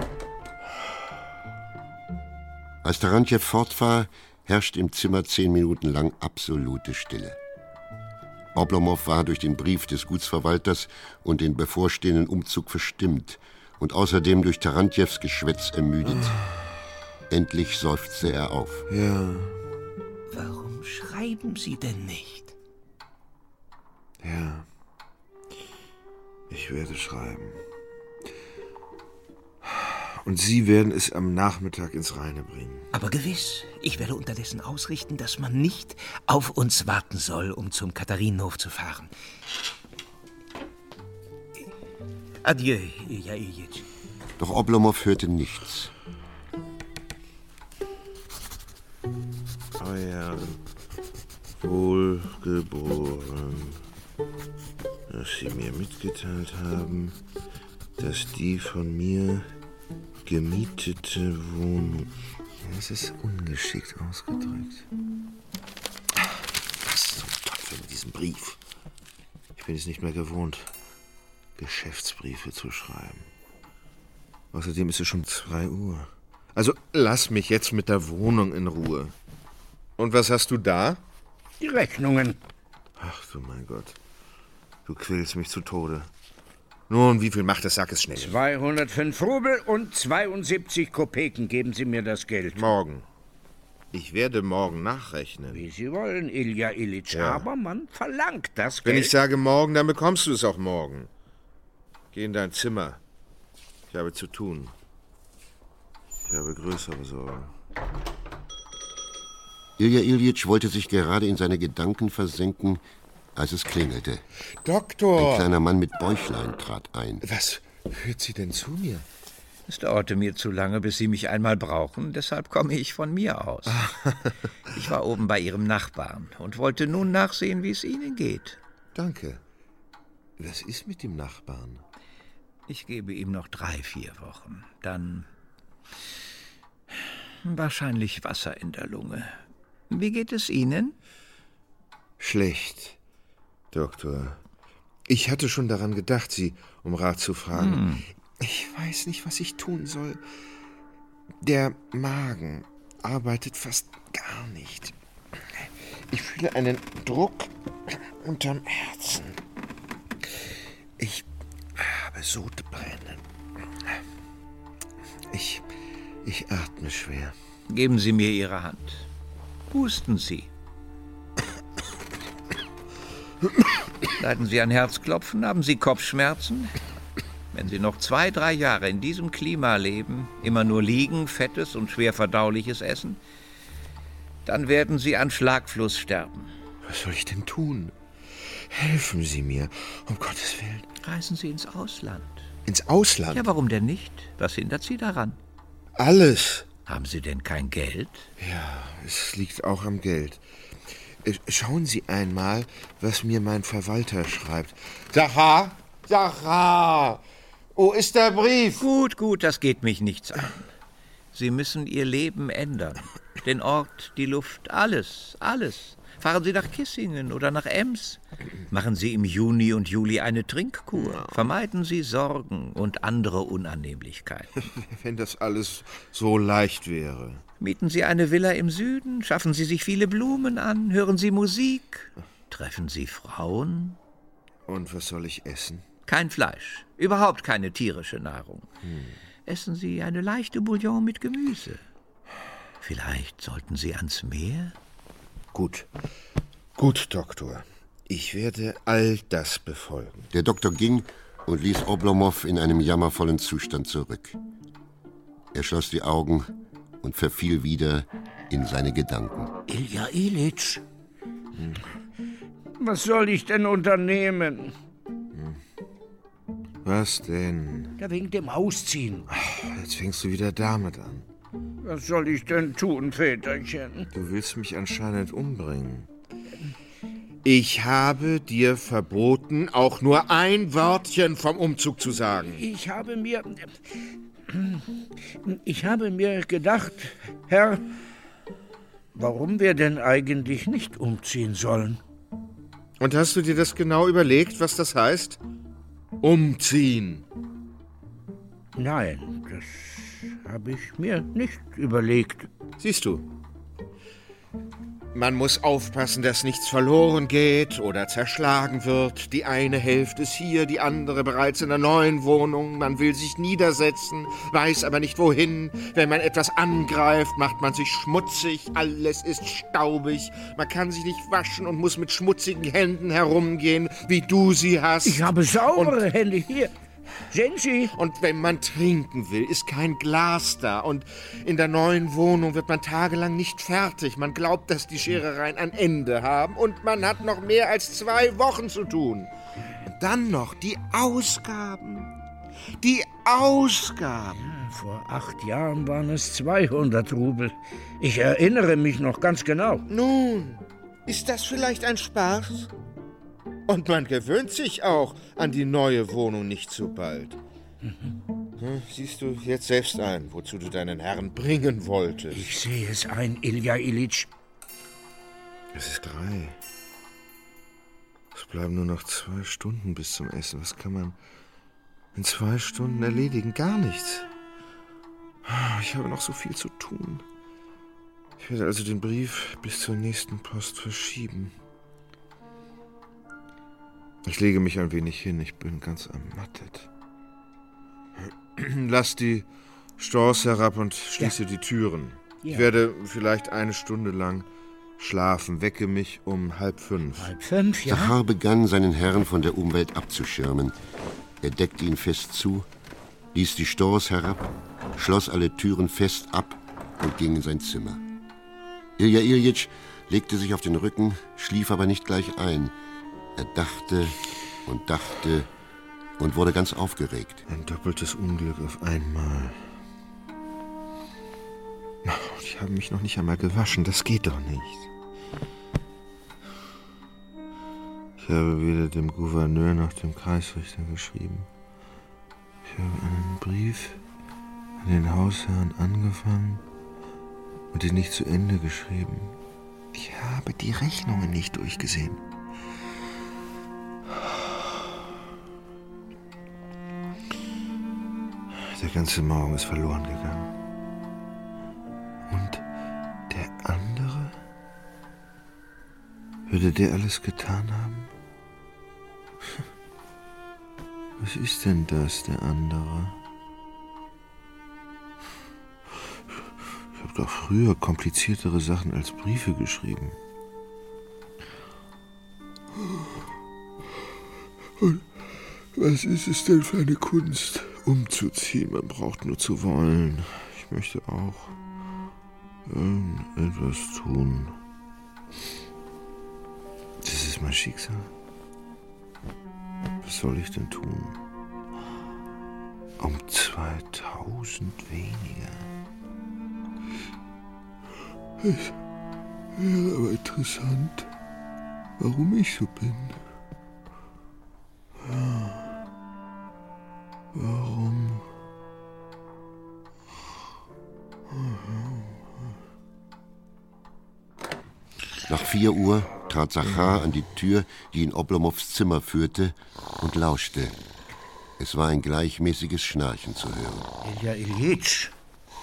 Als Tarantjew fort war, herrscht im Zimmer 10 Minuten lang absolute Stille. Oblomow war durch den Brief des Gutsverwalters und den bevorstehenden Umzug verstimmt und außerdem durch Tarantjews Geschwätz ermüdet. Endlich seufzte er auf. Ja, Warum schreiben Sie denn nicht? ja. Ich werde schreiben. Und Sie werden es am Nachmittag ins Reine bringen. Aber gewiss, ich werde unterdessen ausrichten, dass man nicht auf uns warten soll, um zum Katharinenhof zu fahren. Adieu, Ilja Iljitsch. Doch Oblomow hörte nichts. Euer Wohlgeboren, dass Sie mir mitgeteilt haben, dass die von mir gemietete Wohnung... Das ist ungeschickt ausgedrückt. Was zum Teufel mit diesem Brief? Ich bin es nicht mehr gewohnt, Geschäftsbriefe zu schreiben. Außerdem ist es schon 2 Uhr. Also lass mich jetzt mit der Wohnung in Ruhe. Und was hast du da? Die Rechnungen. Ach du mein Gott. Du quälst mich zu Tode. Nun, wie viel macht das? Sag es schnell. 205 Rubel und 72 Kopeken. Geben Sie mir das Geld. Morgen. Ich werde morgen nachrechnen. Wie Sie wollen, Ilja Iljitsch. Ja. Aber man verlangt das Wenn Geld. ich sage morgen, dann bekommst du es auch morgen. Geh in dein Zimmer. Ich habe zu tun. Ich habe größere Sorgen. Ilja Iljitsch wollte sich gerade in seine Gedanken versenken, als es klingelte. Doktor! Ein kleiner Mann mit Bäuchlein trat ein. Was führt sie denn zu mir? Es dauerte mir zu lange, bis Sie mich einmal brauchen, deshalb komme ich von mir aus. Ich war oben bei Ihrem Nachbarn und wollte nun nachsehen, wie es Ihnen geht. Danke. Was ist mit dem Nachbarn? Ich gebe ihm noch 3-4 Wochen. Dann wahrscheinlich Wasser in der Lunge. Wie geht es Ihnen? Schlecht, Doktor. Ich hatte schon daran gedacht, Sie um Rat zu fragen. Ich weiß nicht, was ich tun soll. Der Magen arbeitet fast gar nicht. Ich fühle einen Druck unterm Herzen. Ich habe Sodbrennen. Ich atme schwer. Geben Sie mir Ihre Hand. Husten Sie. Leiden Sie an Herzklopfen? Haben Sie Kopfschmerzen? Wenn Sie noch 2-3 Jahre in diesem Klima leben, immer nur liegen, fettes und schwer verdauliches essen, dann werden Sie an Schlagfluss sterben. Was soll ich denn tun? Helfen Sie mir, um Gottes Willen. Reisen Sie ins Ausland. Ins Ausland? Ja, warum denn nicht? Was hindert Sie daran? Alles. Haben Sie denn kein Geld? Ja, es liegt auch am Geld. Schauen Sie einmal, was mir mein Verwalter schreibt. Sahar! Sahar! Wo ist der Brief? Gut, das geht mich nichts an. Sie müssen Ihr Leben ändern. Den Ort, die Luft, alles. Fahren Sie nach Kissingen oder nach Ems. Machen Sie im Juni und Juli eine Trinkkur. Vermeiden Sie Sorgen und andere Unannehmlichkeiten. Wenn das alles so leicht wäre. Mieten Sie eine Villa im Süden, schaffen Sie sich viele Blumen an, hören Sie Musik, treffen Sie Frauen. Und was soll ich essen? Kein Fleisch, überhaupt keine tierische Nahrung. Essen Sie eine leichte Bouillon mit Gemüse. Vielleicht sollten Sie ans Meer? Gut, Doktor. Ich werde all das befolgen. Der Doktor ging und ließ Oblomow in einem jammervollen Zustand zurück. Er schloss die Augen und verfiel wieder in seine Gedanken. Ilja Iljitsch. Was soll ich denn unternehmen? Was denn? Ja, wegen dem Ausziehen. Jetzt fängst du wieder damit an. Was soll ich denn tun, Väterchen? Du willst mich anscheinend umbringen. Ich habe dir verboten, auch nur ein Wörtchen vom Umzug zu sagen. Ich habe mir Ich habe mir gedacht, Herr, warum wir denn eigentlich nicht umziehen sollen. Und hast du dir das genau überlegt, was das heißt? Umziehen. Nein, das habe ich mir nicht überlegt. Siehst du, man muss aufpassen, dass nichts verloren geht oder zerschlagen wird. Die eine Hälfte ist hier, die andere bereits in der neuen Wohnung. Man will sich niedersetzen, weiß aber nicht wohin. Wenn man etwas angreift, macht man sich schmutzig. Alles ist staubig. Man kann sich nicht waschen und muss mit schmutzigen Händen herumgehen, wie du sie hast. Ich habe saubere Hände hier. Sehen Sie? Und wenn man trinken will, ist kein Glas da. Und in der neuen Wohnung wird man tagelang nicht fertig. Man glaubt, dass die Scherereien ein Ende haben. Und man hat noch mehr als 2 Wochen zu tun. Und dann noch die Ausgaben. Die Ausgaben. Ja, vor 8 Jahren waren es 200 Rubel. Ich erinnere mich noch ganz genau. Nun, ist das vielleicht ein Spaß? Und man gewöhnt sich auch an die neue Wohnung nicht so bald. Siehst du jetzt selbst ein, wozu du deinen Herrn bringen wolltest. Ich sehe es ein, Ilja Iljitsch. Es ist 3. Es bleiben nur noch 2 Stunden bis zum Essen. Was kann man in 2 Stunden erledigen? Gar nichts. Ich habe noch so viel zu tun. Ich werde also den Brief bis zur nächsten Post verschieben. Ich lege mich ein wenig hin, ich bin ganz ermattet. Lass die Stores herab und schließe die Türen. Ja. Ich werde vielleicht 1 Stunde lang schlafen, wecke mich um 4:30. 4:30, ja? Zachar begann, seinen Herrn von der Umwelt abzuschirmen. Er deckte ihn fest zu, ließ die Stores herab, schloss alle Türen fest ab und ging in sein Zimmer. Ilja Iljitsch legte sich auf den Rücken, schlief aber nicht gleich ein. Er dachte und wurde ganz aufgeregt. Ein doppeltes Unglück auf einmal. Ich habe mich noch nicht einmal gewaschen, das geht doch nicht. Ich habe weder dem Gouverneur noch dem Kreisrichter geschrieben. Ich habe einen Brief an den Hausherrn angefangen und ihn nicht zu Ende geschrieben. Ich habe die Rechnungen nicht durchgesehen. Der ganze Morgen ist verloren gegangen. Und der andere? Würde der alles getan haben? Was ist denn das, der andere? Ich habe doch früher kompliziertere Sachen als Briefe geschrieben. Und was ist es denn für eine Kunst, umzuziehen? Man braucht nur zu wollen. Ich möchte auch irgendetwas tun. Das ist mein Schicksal. Was soll ich denn tun? Um 2000 weniger. Es wäre aber interessant, warum ich so bin. Warum? Nach 4 Uhr trat Zachar an die Tür, die in Oblomows Zimmer führte, und lauschte. Es war ein gleichmäßiges Schnarchen zu hören. Ilja Iljitsch.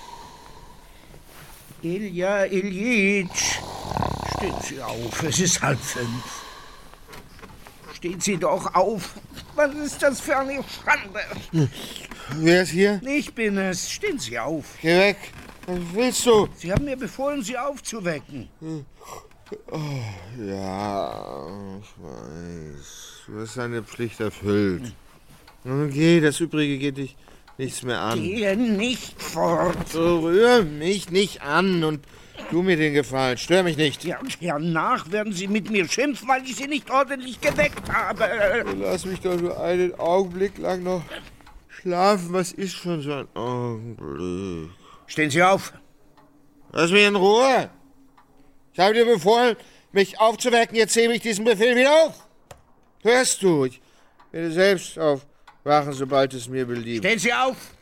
Ilja Iljitsch. Stehen Sie auf, es ist 4:30. Stehen Sie doch auf. Was ist das für eine Schande? Wer ist hier? Ich bin es. Stehen Sie auf. Geh weg. Was willst du? Sie haben mir befohlen, Sie aufzuwecken. Oh, ja, ich weiß. Du hast deine Pflicht erfüllt. Nun geh, das Übrige geht dich nichts mehr an. Gehe nicht fort. Rühr mich nicht an und tu mir den Gefallen. Stör mich nicht. Ja, und hernach werden Sie mit mir schimpfen, weil ich Sie nicht ordentlich geweckt habe. Lass mich doch nur einen Augenblick lang noch schlafen. Was ist schon so ein Augenblick? Stehen Sie auf. Lass mich in Ruhe. Ich habe dir befohlen, mich aufzuwecken. Jetzt hebe ich diesen Befehl wieder auf. Hörst du? Ich werde selbst aufwachen, sobald es mir beliebt. Stehen Sie auf.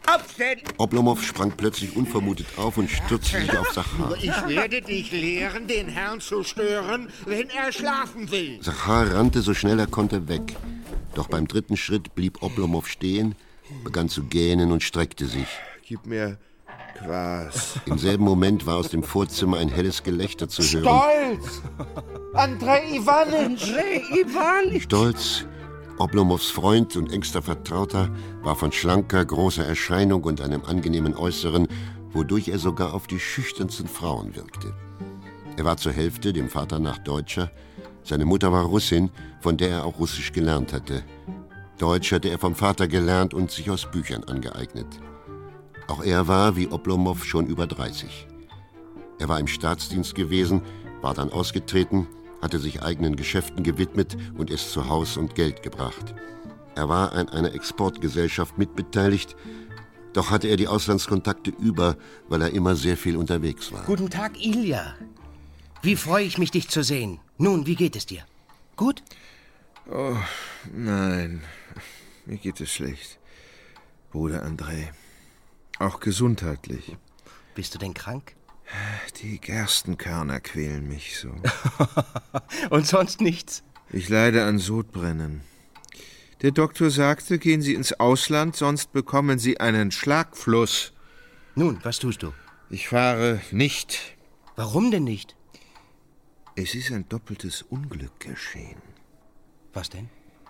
Aufstehen! Oblomov sprang plötzlich unvermutet auf und stürzte sich auf Zachar. Ich werde dich lehren, den Herrn zu stören, wenn er schlafen will. Zachar rannte so schnell er konnte weg. Doch beim dritten Schritt blieb Oblomov stehen, begann zu gähnen und streckte sich. Gib mir Quas. Im selben Moment war aus dem Vorzimmer ein helles Gelächter zu hören. Stolz! Andrei Iwanitsch! Stolz, Oblomovs Freund und engster Vertrauter, war von schlanker, großer Erscheinung und einem angenehmen Äußeren, wodurch er sogar auf die schüchternsten Frauen wirkte. Er war zur Hälfte, dem Vater nach, Deutscher. Seine Mutter war Russin, von der er auch Russisch gelernt hatte. Deutsch hatte er vom Vater gelernt und sich aus Büchern angeeignet. Auch er war, wie Oblomov, schon über 30. Er war im Staatsdienst gewesen, war dann ausgetreten, hatte sich eigenen Geschäften gewidmet und es zu Haus und Geld gebracht. Er war an einer Exportgesellschaft mitbeteiligt, doch hatte er die Auslandskontakte über, weil er immer sehr viel unterwegs war. Guten Tag, Ilja. Wie freue ich mich, dich zu sehen. Nun, wie geht es dir? Gut? Oh, nein. Mir geht es schlecht. Bruder Andrei. Auch gesundheitlich. Bist du denn krank? Die Gerstenkörner quälen mich so. Und sonst nichts? Ich leide an Sodbrennen. Der Doktor sagte, gehen Sie ins Ausland, sonst bekommen Sie einen Schlagfluss. Nun, was tust du? Ich fahre nicht. Warum denn nicht? Es ist ein doppeltes Unglück geschehen. Was denn?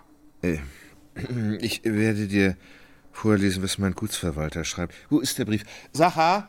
Ich werde dir vorlesen, was mein Gutsverwalter schreibt. Wo ist der Brief? Zachar!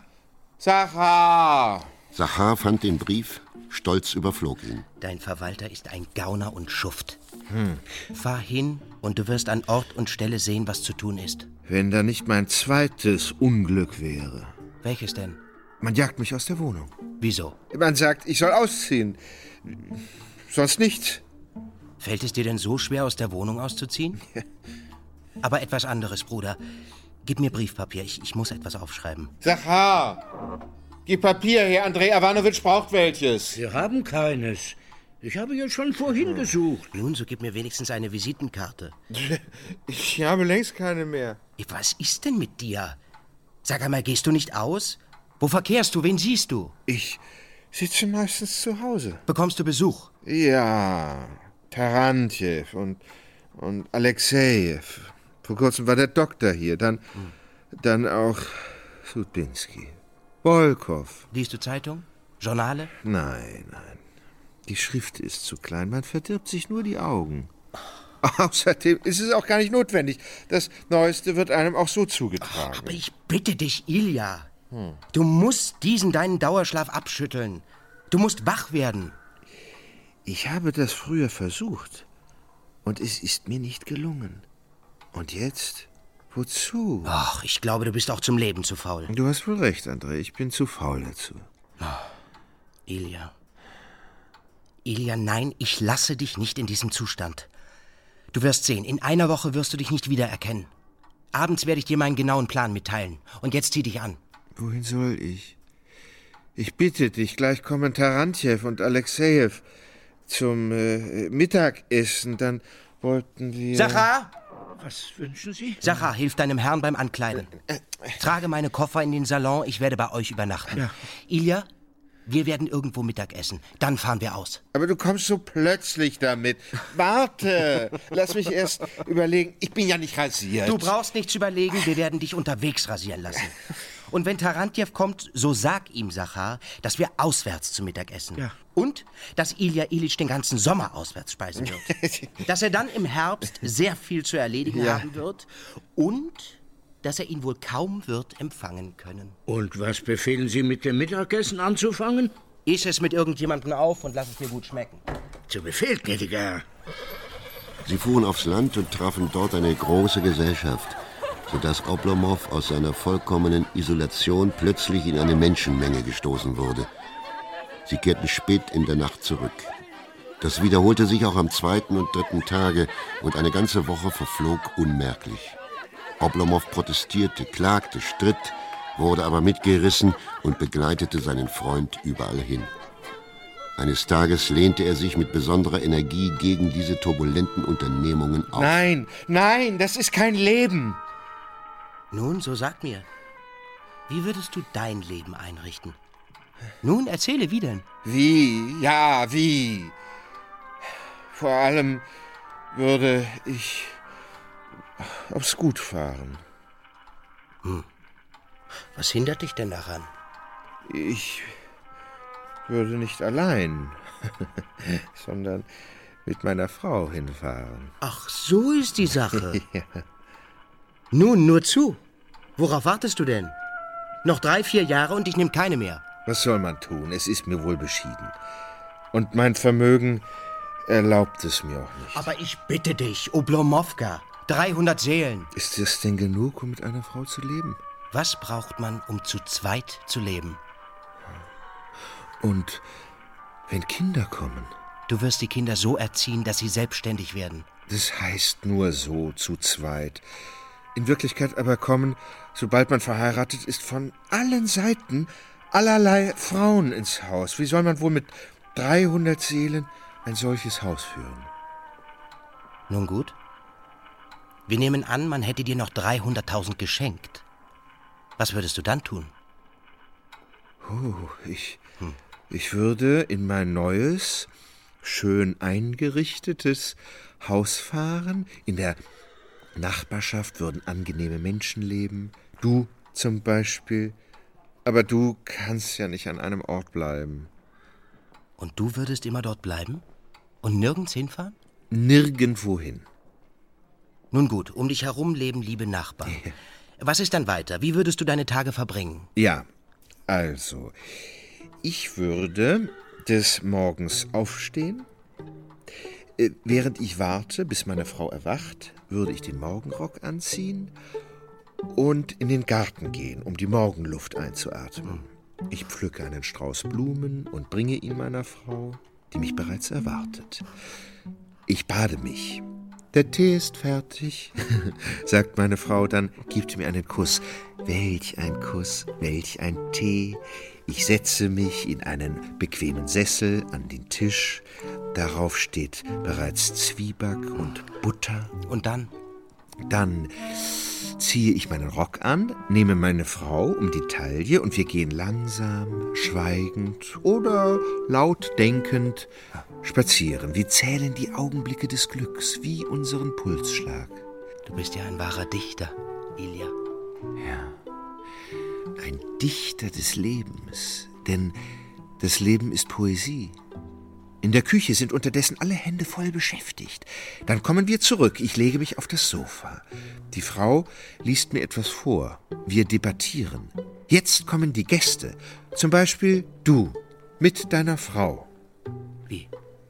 Zachar! Zachar fand den Brief, stolz überflog ihn. Dein Verwalter ist ein Gauner und Schuft. Fahr hin und du wirst an Ort und Stelle sehen, was zu tun ist. Wenn da nicht mein zweites Unglück wäre. Welches denn? Man jagt mich aus der Wohnung. Wieso? Man sagt, ich soll ausziehen. Sonst nichts. Fällt es dir denn so schwer, aus der Wohnung auszuziehen? Ja. Aber etwas anderes, Bruder. Gib mir Briefpapier, ich muss etwas aufschreiben. Zachar! Gib Papier her, Andrei Iwanowitsch braucht welches. Wir haben keines. Ich habe ja schon vorhin gesucht. Nun, so gib mir wenigstens eine Visitenkarte. Ich habe längst keine mehr. Was ist denn mit dir? Sag einmal, gehst du nicht aus? Wo verkehrst du? Wen siehst du? Ich sitze meistens zu Hause. Bekommst du Besuch? Ja, Tarantjew und Alexejew. Vor kurzem war der Doktor hier, dann auch Sudbinski. Bolkow. Liest du Zeitung? Journale? Nein. Die Schrift ist zu klein, man verdirbt sich nur die Augen. Außerdem ist es auch gar nicht notwendig. Das Neueste wird einem auch so zugetragen. Aber ich bitte dich, Ilja. Du musst diesen deinen Dauerschlaf abschütteln. Du musst wach werden. Ich habe das früher versucht. Und es ist mir nicht gelungen. Und jetzt? Wozu? Ach, ich glaube, du bist auch zum Leben zu faul. Du hast wohl recht, André. Ich bin zu faul dazu. Ilja. Ilja, nein, ich lasse dich nicht in diesem Zustand. Du wirst sehen, in einer Woche wirst du dich nicht wiedererkennen. Abends werde ich dir meinen genauen Plan mitteilen. Und jetzt zieh dich an. Wohin soll ich? Ich bitte dich, gleich kommen Tarantjew und Alexejew zum Mittagessen. Dann wollten wir... Zachar! Was wünschen Sie? Zachar, hilf deinem Herrn beim Ankleiden. Trage meine Koffer in den Salon, ich werde bei euch übernachten. Ja. Ilja, wir werden irgendwo Mittag essen. Dann fahren wir aus. Aber du kommst so plötzlich damit. Warte, lass mich erst überlegen. Ich bin ja nicht rasiert. Du brauchst nichts überlegen, wir werden dich unterwegs rasieren lassen. Und wenn Tarantjew kommt, so sag ihm, Zachar, dass wir auswärts zu Mittag essen. Ja. Und, dass Ilja Ilitsch den ganzen Sommer auswärts speisen wird. Dass er dann im Herbst sehr viel zu erledigen haben wird. Und, dass er ihn wohl kaum wird empfangen können. Und was befehlen Sie, mit dem Mittagessen anzufangen? Iss es mit irgendjemandem auf und lass es dir gut schmecken. Zu Befehl, gnädiger Herr. Sie fuhren aufs Land und trafen dort eine große Gesellschaft, sodass Oblomov aus seiner vollkommenen Isolation plötzlich in eine Menschenmenge gestoßen wurde. Sie kehrten spät in der Nacht zurück. Das wiederholte sich auch am 2. und 3. Tage und eine ganze Woche verflog unmerklich. Oblomov protestierte, klagte, stritt, wurde aber mitgerissen und begleitete seinen Freund überall hin. Eines Tages lehnte er sich mit besonderer Energie gegen diese turbulenten Unternehmungen auf. Nein, das ist kein Leben. Nun, so sag mir, wie würdest du dein Leben einrichten? Nun, erzähle, wie denn? Wie? Ja, wie? Vor allem würde ich aufs Gut fahren. Was hindert dich denn daran? Ich würde nicht allein, sondern mit meiner Frau hinfahren. Ach, so ist die Sache. Ja. Nun, nur zu. Worauf wartest du denn? Noch 3-4 Jahre und ich nehme keine mehr. Was soll man tun? Es ist mir wohl beschieden. Und mein Vermögen erlaubt es mir auch nicht. Aber ich bitte dich, Oblomowka, 300 Seelen. Ist das denn genug, um mit einer Frau zu leben? Was braucht man, um zu zweit zu leben? Und wenn Kinder kommen? Du wirst die Kinder so erziehen, dass sie selbstständig werden. Das heißt nur so, zu zweit. In Wirklichkeit aber kommen, sobald man verheiratet ist, von allen Seiten allerlei Frauen ins Haus. Wie soll man wohl mit 300 Seelen ein solches Haus führen? Nun gut. Wir nehmen an, man hätte dir noch 300.000 geschenkt. Was würdest du dann tun? Ich würde in mein neues, schön eingerichtetes Haus fahren. In der Nachbarschaft würden angenehme Menschen leben. Du zum Beispiel. Aber du kannst ja nicht an einem Ort bleiben. Und du würdest immer dort bleiben? Und nirgends hinfahren? Nirgendwohin. Nun gut, um dich herum leben liebe Nachbarn. Ja. Was ist dann weiter? Wie würdest du deine Tage verbringen? Ja, also, ich würde des Morgens aufstehen. Während ich warte, bis meine Frau erwacht, würde ich den Morgenrock anziehen und in den Garten gehen, um die Morgenluft einzuatmen. Ich pflücke einen Strauß Blumen und bringe ihn meiner Frau, die mich bereits erwartet. Ich bade mich. Der Tee ist fertig, sagt meine Frau, dann gibt mir einen Kuss. Welch ein Kuss, welch ein Tee. Ich setze mich in einen bequemen Sessel an den Tisch. Darauf steht bereits Zwieback und Butter. Und dann? Dann ziehe ich meinen Rock an, nehme meine Frau um die Taille und wir gehen langsam, schweigend oder laut denkend spazieren. Wir zählen die Augenblicke des Glücks wie unseren Pulsschlag. Du bist ja ein wahrer Dichter, Ilja. Ja, ein Dichter des Lebens, denn das Leben ist Poesie. In der Küche sind unterdessen alle Hände voll beschäftigt. Dann kommen wir zurück. Ich lege mich auf das Sofa. Die Frau liest mir etwas vor. Wir debattieren. Jetzt kommen die Gäste. Zum Beispiel du mit deiner Frau. Wie?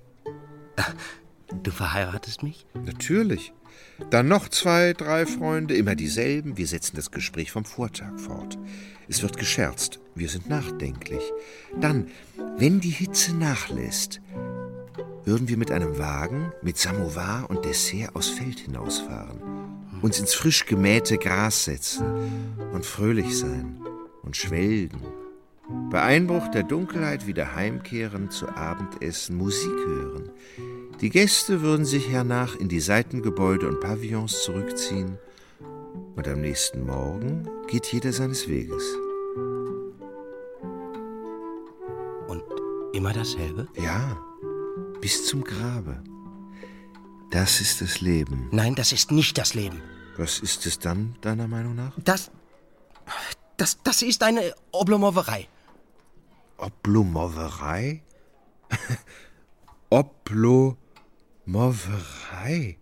Du verheiratest mich? Natürlich. Dann noch 2, 3 Freunde, immer dieselben. Wir setzen das Gespräch vom Vortag fort. Es wird gescherzt. Wir sind nachdenklich. Dann, wenn die Hitze nachlässt, würden wir mit einem Wagen, mit Samovar und Dessert aufs Feld hinausfahren, uns ins frisch gemähte Gras setzen und fröhlich sein und schwelgen. Bei Einbruch der Dunkelheit wieder heimkehren, zu Abendessen, Musik hören. Die Gäste würden sich hernach in die Seitengebäude und Pavillons zurückziehen und am nächsten Morgen geht jeder seines Weges. Und immer dasselbe? Ja, bis zum Grabe. Das ist das Leben. Nein, das ist nicht das Leben. Was ist es dann, deiner Meinung nach? Das ist eine Oblomowerei. Oblomowerei? Oblomowerei?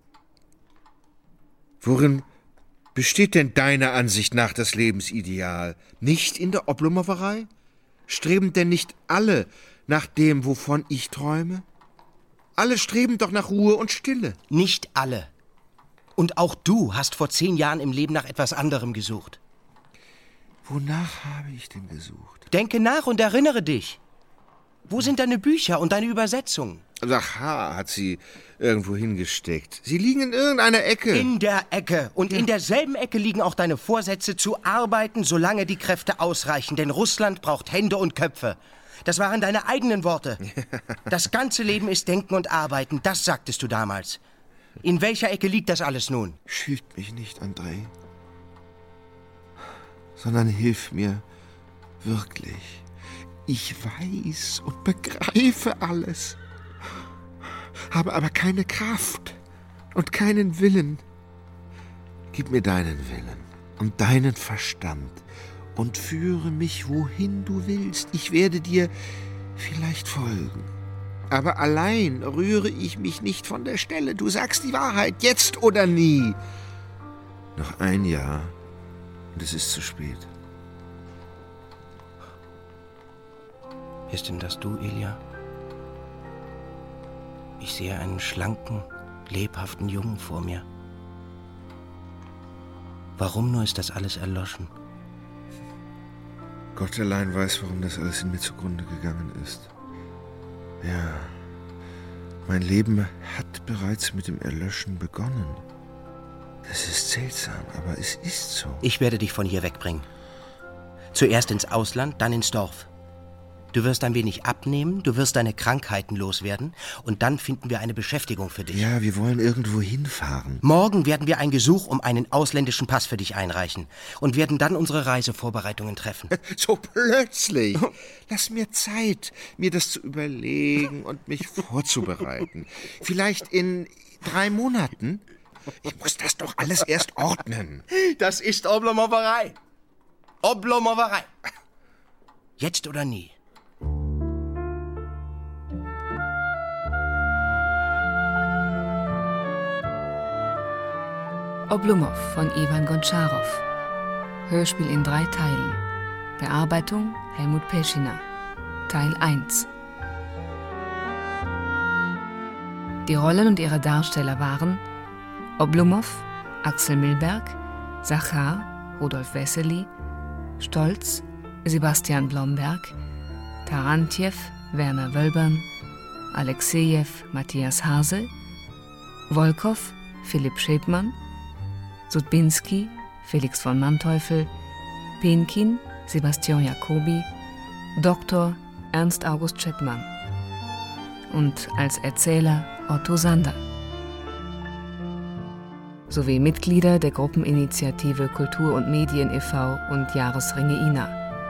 Worin besteht denn deiner Ansicht nach das Lebensideal? Nicht in der Oblomowerei? Streben denn nicht alle nach dem, wovon ich träume? Alle streben doch nach Ruhe und Stille. Nicht alle. Und auch du hast vor 10 Jahren im Leben nach etwas anderem gesucht. Wonach habe ich denn gesucht? Denke nach und erinnere dich. Wo sind deine Bücher und deine Übersetzungen? Aha, hat sie irgendwo hingesteckt. Sie liegen in irgendeiner Ecke. In der Ecke. Und in derselben Ecke liegen auch deine Vorsätze zu arbeiten, solange die Kräfte ausreichen. Denn Russland braucht Hände und Köpfe. Das waren deine eigenen Worte. Das ganze Leben ist Denken und Arbeiten, das sagtest du damals. In welcher Ecke liegt das alles nun? Schilt mich nicht, Andrei. sondern hilf mir wirklich. Ich weiß und begreife alles, habe aber keine Kraft und keinen Willen. Gib mir deinen Willen und deinen Verstand und führe mich, wohin du willst. Ich werde dir vielleicht folgen. Aber allein rühre ich mich nicht von der Stelle. Du sagst die Wahrheit, jetzt oder nie. Noch ein Jahr und es ist zu spät. Ist denn das du, Ilja? Ich sehe einen schlanken, lebhaften Jungen vor mir. Warum nur ist das alles erloschen? Gott allein weiß, warum das alles in mir zugrunde gegangen ist. Ja, mein Leben hat bereits mit dem Erlöschen begonnen. Das ist seltsam, aber es ist so. Ich werde dich von hier wegbringen. Zuerst ins Ausland, dann ins Dorf. Du wirst ein wenig abnehmen, du wirst deine Krankheiten loswerden und dann finden wir eine Beschäftigung für dich. Ja, wir wollen irgendwo hinfahren. Morgen werden wir ein Gesuch um einen ausländischen Pass für dich einreichen und werden dann unsere Reisevorbereitungen treffen. So plötzlich. Lass mir Zeit, mir das zu überlegen und mich vorzubereiten. Vielleicht in 3 Monaten. Ich muss das doch alles erst ordnen. Das ist Oblomowerei. Oblomowerei. Jetzt oder nie. Oblomov von Iwan Gontscharow. Hörspiel in 3 Teilen. Bearbeitung Helmut Peschiner. Teil 1. Die Rollen und ihre Darsteller waren Oblomov, Axel Milberg, Sachar, Rudolf Wessely, Stolz, Sebastian Blomberg, Tarantjew, Werner Wölbern, Alexejew, Matthias Hasel, Wolkow, Philipp Schäbmann, Sudbinski, Felix von Manteuffel, Penkin, Sebastian Jacobi, Dr. Ernst August Scheppmann und als Erzähler Otto Sander sowie Mitglieder der Gruppeninitiative Kultur und Medien e.V. und Jahresringe INA.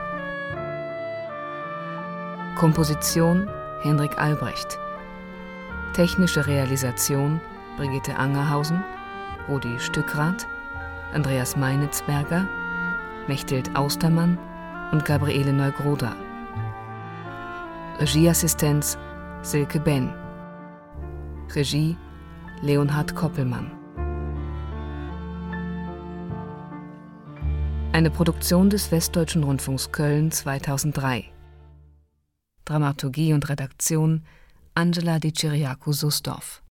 Komposition Henrik Albrecht. Technische Realisation Brigitte Angerhausen, Rudi Stückrath, Andreas Meinitzberger, Mechthild Austermann und Gabriele Neugroda. Regieassistenz Silke Benn. Regie Leonhard Koppelmann. Eine Produktion des Westdeutschen Rundfunks Köln 2003. Dramaturgie und Redaktion Angela Di Ciriaco-Susdorf.